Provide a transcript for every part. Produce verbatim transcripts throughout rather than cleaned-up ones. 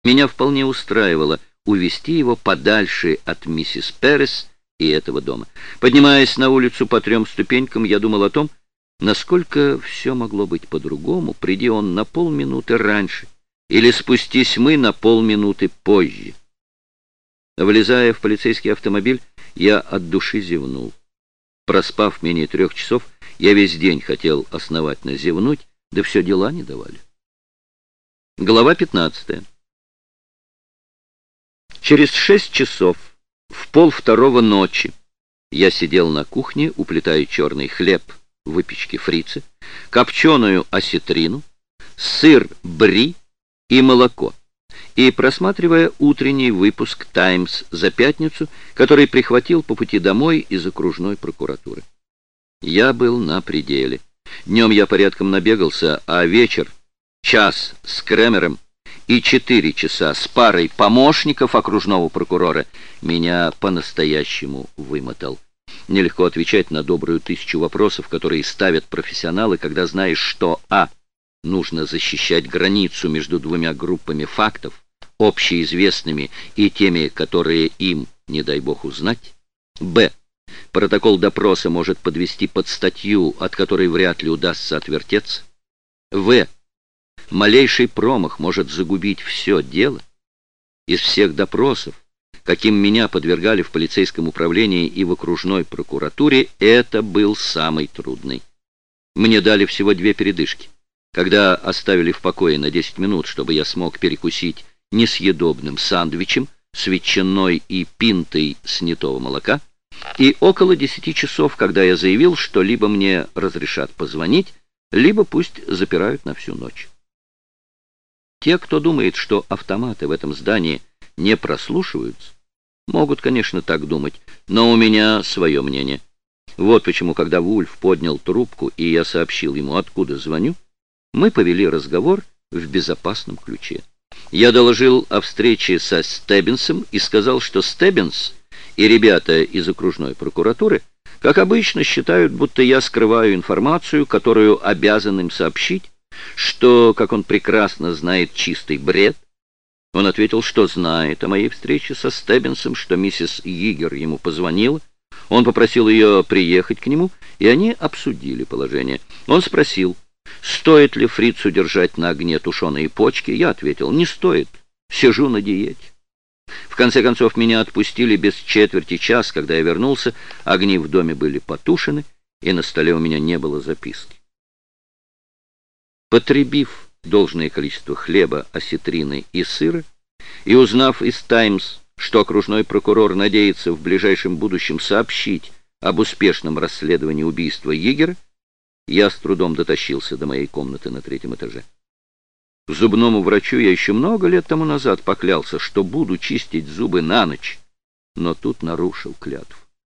Меня вполне устраивало увести его подальше от миссис Перес и этого дома. Поднимаясь на улицу по трем ступенькам, я думал о том, насколько все могло быть по-другому, приди он на полминуты раньше, или спустись мы на полминуты позже. Влезая в полицейский автомобиль, я от души зевнул. Проспав менее трех часов, я весь день хотел основательно зевнуть, да все дела не давали. Глава пятнадцатая. Через шесть часов, в полвторого ночи, я сидел на кухне, уплетая черный хлеб, выпечки фрицы, копченую осетрину, сыр бри и молоко, и просматривая утренний выпуск «Таймс» за пятницу, который прихватил по пути домой из окружной прокуратуры. Я был на пределе. Днем я порядком набегался, а вечер, час с Кремером и четыре часа с парой помощников окружного прокурора меня по-настоящему вымотал. Нелегко отвечать на добрую тысячу вопросов, которые ставят профессионалы, когда знаешь, что а. нужно защищать границу между двумя группами фактов, общеизвестными и теми, которые им, не дай бог, узнать, б. протокол допроса может подвести под статью, от которой вряд ли удастся отвертеться, в. малейший промах может загубить все дело. Из всех допросов, каким меня подвергали в полицейском управлении и в окружной прокуратуре, это был самый трудный. Мне дали всего две передышки. Когда оставили в покое на десять минут, чтобы я смог перекусить несъедобным сандвичем с ветчиной и пинтой снятого молока, и около десяти часов, когда я заявил, что либо мне разрешат позвонить, либо пусть запирают на всю ночь. Те, кто думает, что автоматы в этом здании не прослушиваются, могут, конечно, так думать, но у меня свое мнение. Вот почему, когда Вульф поднял трубку, и я сообщил ему, откуда звоню, мы повели разговор в безопасном ключе. Я доложил о встрече со Стеббинсом и сказал, что Стеббинс и ребята из окружной прокуратуры, как обычно, считают, будто я скрываю информацию, которую обязан им сообщить, что, как он прекрасно знает, чистый бред. Он ответил, что знает о моей встрече со Стеббинсом, что миссис Йигер ему позвонила. Он попросил ее приехать к нему, и они обсудили положение. Он спросил, стоит ли фрицу держать на огне тушеные почки. Я ответил, не стоит, сижу на диете. В конце концов, меня отпустили без четверти час. Когда я вернулся, огни в доме были потушены, и на столе у меня не было записки. Потребив должное количество хлеба, осетрины и сыра, и узнав из «Таймс», что окружной прокурор надеется в ближайшем будущем сообщить об успешном расследовании убийства Йигера, я с трудом дотащился до моей комнаты на третьем этаже. Зубному врачу я еще много лет тому назад поклялся, что буду чистить зубы на ночь, но тут нарушил клятву.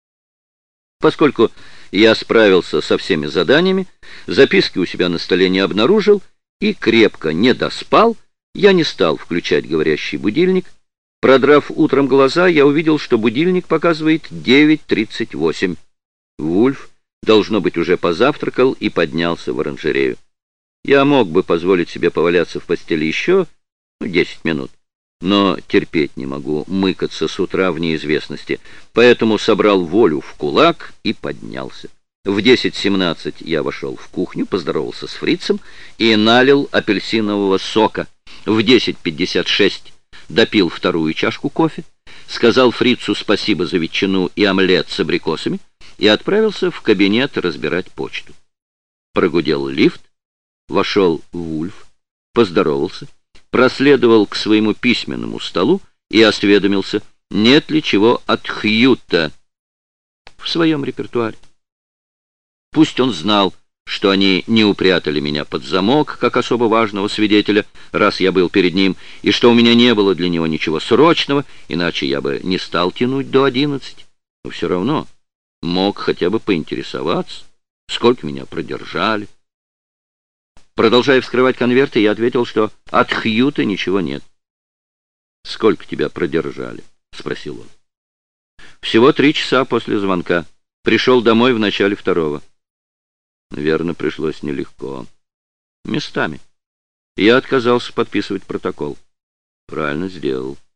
Поскольку я справился со всеми заданиями, записки у себя на столе не обнаружил и крепко не доспал, я не стал включать говорящий будильник. Продрав утром глаза, я увидел, что будильник показывает девять тридцать восемь. Вульф, должно быть, уже позавтракал и поднялся в оранжерею. Я мог бы позволить себе поваляться в постели еще ну, десять минут, но терпеть не могу мыкаться с утра в неизвестности, поэтому собрал волю в кулак и поднялся. В десять семнадцать я вошел в кухню, поздоровался с фрицем и налил апельсинового сока. В десять пятьдесят шесть допил вторую чашку кофе, сказал фрицу спасибо за ветчину и омлет с абрикосами и отправился в кабинет разбирать почту. Прогудел лифт, вошел Вульф, поздоровался, проследовал к своему письменному столу и осведомился, нет ли чего от Хьюта в своем репертуаре. Пусть он знал, что они не упрятали меня под замок, как особо важного свидетеля, раз я был перед ним, и что у меня не было для него ничего срочного, иначе я бы не стал тянуть до одиннадцати. Но все равно мог хотя бы поинтересоваться, сколько меня продержали. Продолжая вскрывать конверты, я ответил, что от Хьюта ничего нет. «Сколько тебя продержали?» — спросил он. «Всего три часа после звонка. Пришел домой в начале второго». Верно, пришлось нелегко. Местами. Я отказался подписывать протокол. Правильно сделал.